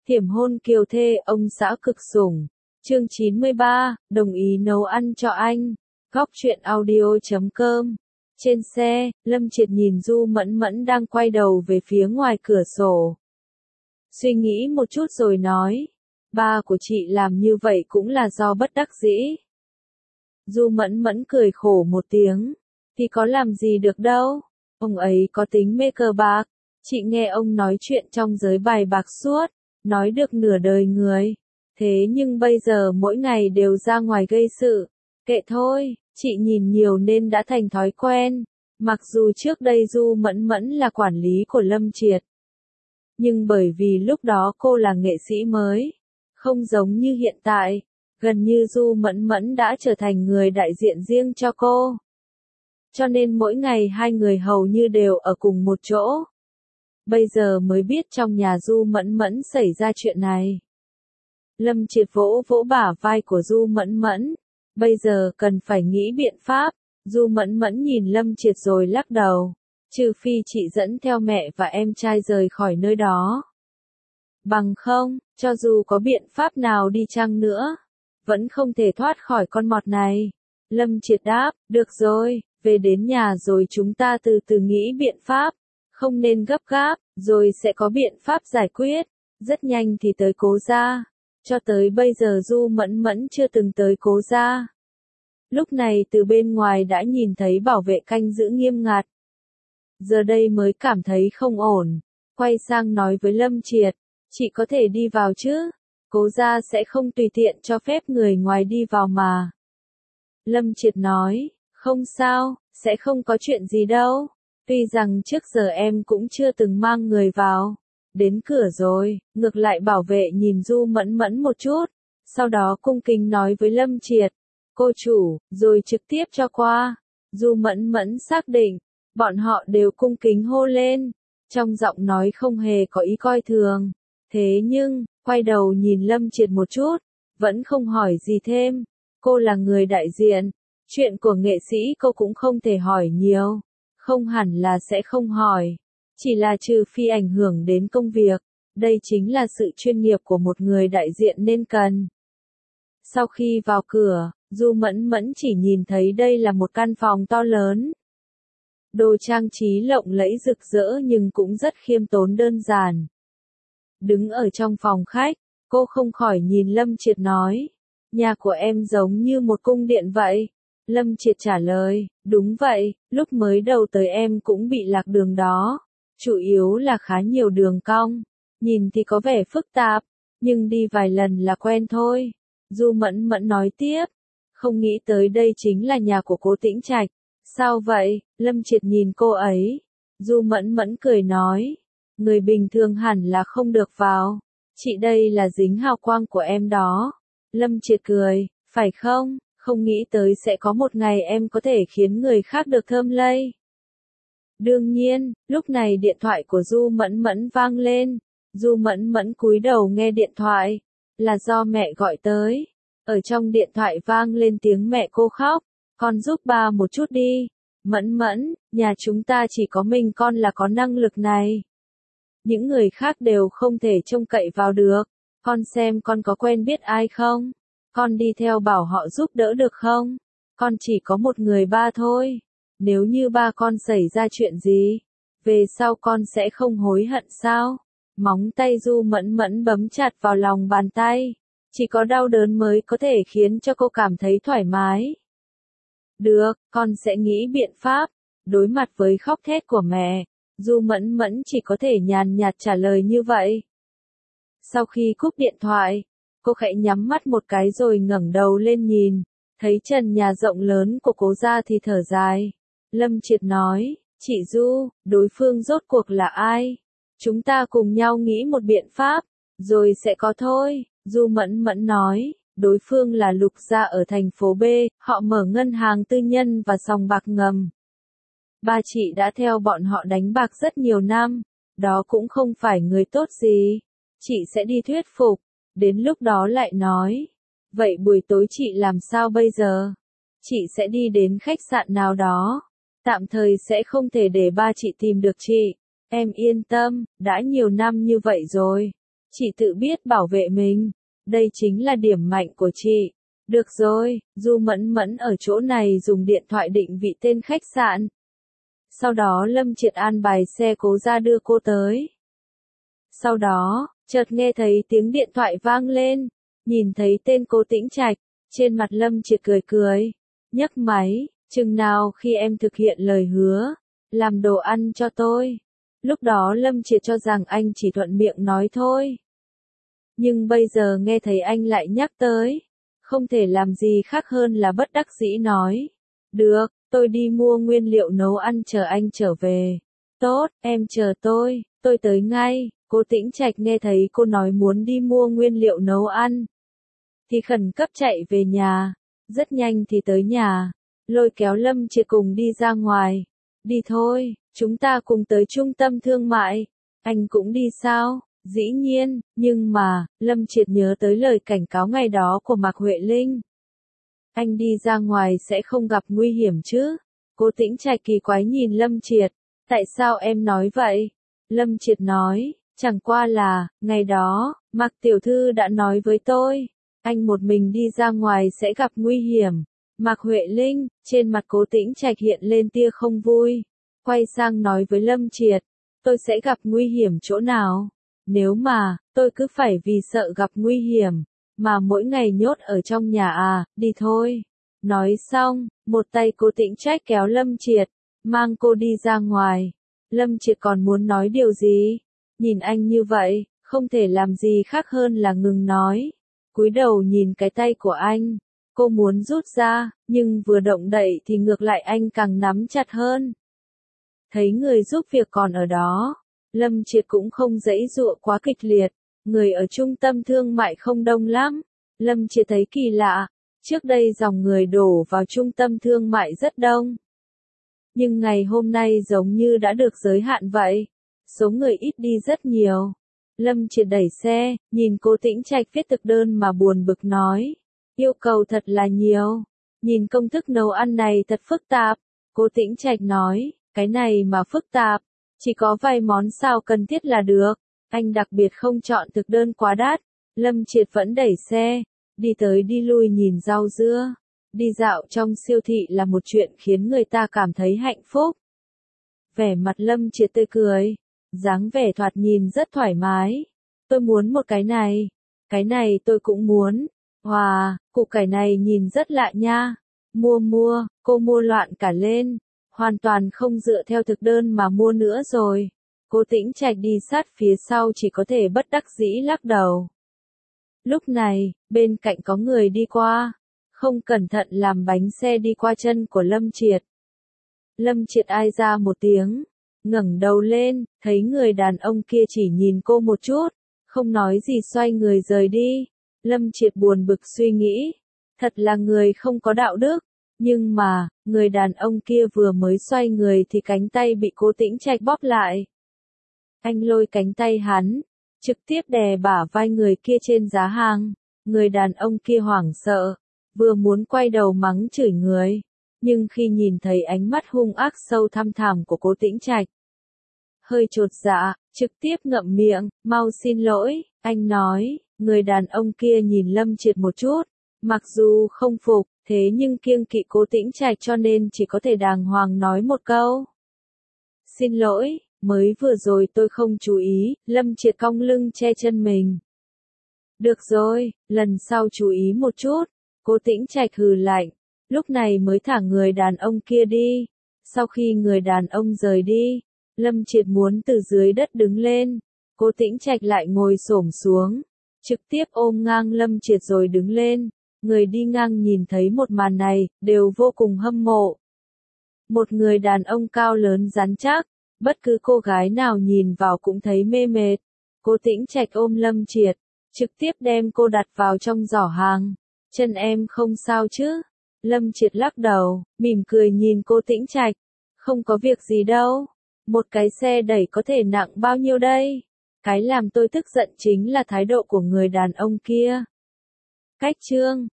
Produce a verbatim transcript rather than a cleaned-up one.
Thiểm hôn kiều thê ông xã cực sủng. Chương chín mươi ba, đồng ý nấu ăn cho anh. Góc truyện audio chấm com. Trên xe, Lâm Triệt nhìn Du Mẫn Mẫn đang quay đầu về phía ngoài cửa sổ. Suy nghĩ một chút rồi nói, ba của chị làm như vậy cũng là do bất đắc dĩ. Du Mẫn Mẫn cười khổ một tiếng, thì có làm gì được đâu, ông ấy có tính mê cờ bạc, chị nghe ông nói chuyện trong giới bài bạc suốt, nói được nửa đời người, thế nhưng bây giờ mỗi ngày đều ra ngoài gây sự, kệ thôi, chị nhìn nhiều nên đã thành thói quen, mặc dù trước đây Du Mẫn Mẫn là quản lý của Lâm Triệt. Nhưng bởi vì lúc đó cô là nghệ sĩ mới, không giống như hiện tại, gần như Du Mẫn Mẫn đã trở thành người đại diện riêng cho cô. Cho nên mỗi ngày hai người hầu như đều ở cùng một chỗ. Bây giờ mới biết trong nhà Du Mẫn Mẫn xảy ra chuyện này. Lâm Triệt vỗ vỗ bả vai của Du Mẫn Mẫn, bây giờ cần phải nghĩ biện pháp. Du Mẫn Mẫn nhìn Lâm Triệt rồi lắc đầu, trừ phi chị dẫn theo mẹ và em trai rời khỏi nơi đó. Bằng không, cho dù có biện pháp nào đi chăng nữa, vẫn không thể thoát khỏi con mọt này. Lâm Triệt đáp, được rồi, về đến nhà rồi chúng ta từ từ nghĩ biện pháp, không nên gấp gáp, rồi sẽ có biện pháp giải quyết, rất nhanh thì tới Cố gia. Cho tới bây giờ Du Mẫn Mẫn chưa từng tới Cố gia. Lúc này từ bên ngoài đã nhìn thấy bảo vệ canh giữ nghiêm ngặt. Giờ đây mới cảm thấy không ổn, quay sang nói với Lâm Triệt, chị có thể đi vào chứ, Cố gia sẽ không tùy tiện cho phép người ngoài đi vào mà. Lâm Triệt nói, không sao, sẽ không có chuyện gì đâu, tuy rằng trước giờ em cũng chưa từng mang người vào. Đến cửa rồi, ngược lại bảo vệ nhìn Du Mẫn Mẫn một chút, sau đó cung kính nói với Lâm Triệt, cô chủ, rồi trực tiếp cho qua. Du Mẫn Mẫn xác định, bọn họ đều cung kính hô lên, trong giọng nói không hề có ý coi thường. Thế nhưng, quay đầu nhìn Lâm Triệt một chút, vẫn không hỏi gì thêm. Cô là người đại diện, chuyện của nghệ sĩ cô cũng không thể hỏi nhiều, không hẳn là sẽ không hỏi. Chỉ là trừ phi ảnh hưởng đến công việc, đây chính là sự chuyên nghiệp của một người đại diện nên cần. Sau khi vào cửa, Du Mẫn Mẫn chỉ nhìn thấy đây là một căn phòng to lớn. Đồ trang trí lộng lẫy rực rỡ nhưng cũng rất khiêm tốn đơn giản. Đứng ở trong phòng khách, cô không khỏi nhìn Lâm Triệt nói, nhà của em giống như một cung điện vậy. Lâm Triệt trả lời, đúng vậy, lúc mới đầu tới em cũng bị lạc đường đó. Chủ yếu là khá nhiều đường cong, nhìn thì có vẻ phức tạp, nhưng đi vài lần là quen thôi. Du Mẫn Mẫn nói tiếp, không nghĩ tới đây chính là nhà của Cố Tĩnh Trạch. Sao vậy? Lâm Triệt nhìn cô ấy. Du Mẫn Mẫn cười nói, người bình thường hẳn là không được vào. Chị đây là dính hào quang của em đó. Lâm Triệt cười, phải không? Không nghĩ tới sẽ có một ngày em có thể khiến người khác được thơm lây. Đương nhiên, lúc này điện thoại của Du Mẫn Mẫn vang lên. Du Mẫn Mẫn cúi đầu nghe điện thoại, là do mẹ gọi tới. Ở trong điện thoại vang lên tiếng mẹ cô khóc, con giúp ba một chút đi. Mẫn Mẫn, nhà chúng ta chỉ có mình con là có năng lực này. Những người khác đều không thể trông cậy vào được. Con xem con có quen biết ai không? Con đi theo bảo họ giúp đỡ được không? Con chỉ có một người ba thôi. Nếu như ba con xảy ra chuyện gì, về sau con sẽ không hối hận sao? Móng tay Du Mẫn Mẫn bấm chặt vào lòng bàn tay. Chỉ có đau đớn mới có thể khiến cho cô cảm thấy thoải mái. Được, con sẽ nghĩ biện pháp. Đối mặt với khóc thét của mẹ, Du Mẫn Mẫn chỉ có thể nhàn nhạt trả lời như vậy. Sau khi cúp điện thoại, cô khẽ nhắm mắt một cái rồi ngẩng đầu lên nhìn, thấy trần nhà rộng lớn của Cố gia thì thở dài. Lâm Triệt nói, chị Du, đối phương rốt cuộc là ai? Chúng ta cùng nhau nghĩ một biện pháp, rồi sẽ có thôi. Du Mẫn Mẫn nói, đối phương là Lục gia ở thành phố B, họ mở ngân hàng tư nhân và sòng bạc ngầm. Ba chị đã theo bọn họ đánh bạc rất nhiều năm, đó cũng không phải người tốt gì. Chị sẽ đi thuyết phục, đến lúc đó lại nói. Vậy buổi tối chị làm sao bây giờ? Chị sẽ đi đến khách sạn nào đó. Tạm thời sẽ không thể để ba chị tìm được chị. Em yên tâm, đã nhiều năm như vậy rồi. Chị tự biết bảo vệ mình. Đây chính là điểm mạnh của chị. Được rồi, Du Mẫn Mẫn ở chỗ này dùng điện thoại định vị tên khách sạn. Sau đó Lâm Triệt an bài xe cố ra đưa cô tới. Sau đó, chợt nghe thấy tiếng điện thoại vang lên, nhìn thấy tên Cố Tĩnh Trạch, trên mặt Lâm Triệt cười cười, nhấc máy, chừng nào khi em thực hiện lời hứa, làm đồ ăn cho tôi. Lúc đó Lâm Triệt cho rằng anh chỉ thuận miệng nói thôi. Nhưng bây giờ nghe thấy anh lại nhắc tới, không thể làm gì khác hơn là bất đắc dĩ nói. Được, tôi đi mua nguyên liệu nấu ăn chờ anh trở về. Tốt, em chờ tôi, tôi tới ngay. Cố Tĩnh Trạch nghe thấy cô nói muốn đi mua nguyên liệu nấu ăn, thì khẩn cấp chạy về nhà, rất nhanh thì tới nhà, lôi kéo Lâm Triệt cùng đi ra ngoài. Đi thôi, chúng ta cùng tới trung tâm thương mại. Anh cũng đi sao? Dĩ nhiên, nhưng mà, Lâm Triệt nhớ tới lời cảnh cáo ngày đó của Mạc Huệ Linh. Anh đi ra ngoài sẽ không gặp nguy hiểm chứ? Cố Tĩnh Trạch kỳ quái nhìn Lâm Triệt. Tại sao em nói vậy? Lâm Triệt nói, chẳng qua là, ngày đó, Mạc Tiểu Thư đã nói với tôi, anh một mình đi ra ngoài sẽ gặp nguy hiểm. Mạc Huệ Linh, trên mặt Cố Tĩnh Trạch hiện lên tia không vui, quay sang nói với Lâm Triệt, tôi sẽ gặp nguy hiểm chỗ nào? Nếu mà, tôi cứ phải vì sợ gặp nguy hiểm, mà mỗi ngày nhốt ở trong nhà à, đi thôi. Nói xong, một tay Cố Tĩnh Trạch kéo Lâm Triệt, mang cô đi ra ngoài. Lâm Triệt còn muốn nói điều gì? Nhìn anh như vậy, không thể làm gì khác hơn là ngừng nói. Cúi đầu nhìn cái tay của anh, cô muốn rút ra, nhưng vừa động đậy thì ngược lại anh càng nắm chặt hơn. Thấy người giúp việc còn ở đó, Lâm Triệt cũng không giãy giụa quá kịch liệt, người ở trung tâm thương mại không đông lắm. Lâm Triệt thấy kỳ lạ, trước đây dòng người đổ vào trung tâm thương mại rất đông. Nhưng ngày hôm nay giống như đã được giới hạn vậy, số người ít đi rất nhiều. Lâm Triệt đẩy xe, nhìn Cố Tĩnh Trạch viết thực đơn mà buồn bực nói, yêu cầu thật là nhiều, nhìn công thức nấu ăn này thật phức tạp. Cố Tĩnh Trạch nói, cái này mà phức tạp, chỉ có vài món sao cần thiết là được, anh đặc biệt không chọn thực đơn quá đắt. Lâm Triệt vẫn đẩy xe, đi tới đi lui nhìn rau dưa, đi dạo trong siêu thị là một chuyện khiến người ta cảm thấy hạnh phúc. Vẻ mặt Lâm Triệt tươi cười, dáng vẻ thoạt nhìn rất thoải mái. Tôi muốn một cái này, cái này tôi cũng muốn. Wow, củ cải này nhìn rất lạ nha. Mua mua, cô mua loạn cả lên, hoàn toàn không dựa theo thực đơn mà mua nữa rồi. Cố Tĩnh Trạch đi sát phía sau chỉ có thể bất đắc dĩ lắc đầu. Lúc này, bên cạnh có người đi qua, không cẩn thận làm bánh xe đi qua chân của Lâm Triệt. Lâm Triệt ai ra một tiếng, ngẩng đầu lên, thấy người đàn ông kia chỉ nhìn cô một chút, không nói gì xoay người rời đi. Lâm Triệt buồn bực suy nghĩ, thật là người không có đạo đức, nhưng mà, người đàn ông kia vừa mới xoay người thì cánh tay bị Cố Tĩnh Trạch bóp lại. Anh lôi cánh tay hắn, trực tiếp đè bả vai người kia trên giá hàng. Người đàn ông kia hoảng sợ, vừa muốn quay đầu mắng chửi người, nhưng khi nhìn thấy ánh mắt hung ác sâu thăm thẳm của Cố Tĩnh Trạch, hơi chột dạ, trực tiếp ngậm miệng, mau xin lỗi, anh nói. Người đàn ông kia nhìn Lâm Triệt một chút, mặc dù không phục, thế nhưng kiêng kỵ Cố Tĩnh Trạch cho nên chỉ có thể đàng hoàng nói một câu. Xin lỗi, mới vừa rồi tôi không chú ý. Lâm Triệt cong lưng che chân mình. Được rồi, lần sau chú ý một chút. Cố Tĩnh Trạch hừ lạnh, lúc này mới thả người đàn ông kia đi. Sau khi người đàn ông rời đi, Lâm Triệt muốn từ dưới đất đứng lên, Cố Tĩnh Trạch lại ngồi xổm xuống, trực tiếp ôm ngang Lâm Triệt rồi đứng lên. Người đi ngang nhìn thấy một màn này, đều vô cùng hâm mộ. Một người đàn ông cao lớn rắn chắc, bất cứ cô gái nào nhìn vào cũng thấy mê mệt. Cố Tĩnh Trạch ôm Lâm Triệt, trực tiếp đem cô đặt vào trong giỏ hàng. Chân em không sao chứ? Lâm Triệt lắc đầu, mỉm cười nhìn Cố Tĩnh Trạch. Không có việc gì đâu. Một cái xe đẩy có thể nặng bao nhiêu đây? Cái làm tôi tức giận chính là thái độ của người đàn ông kia. Cách chương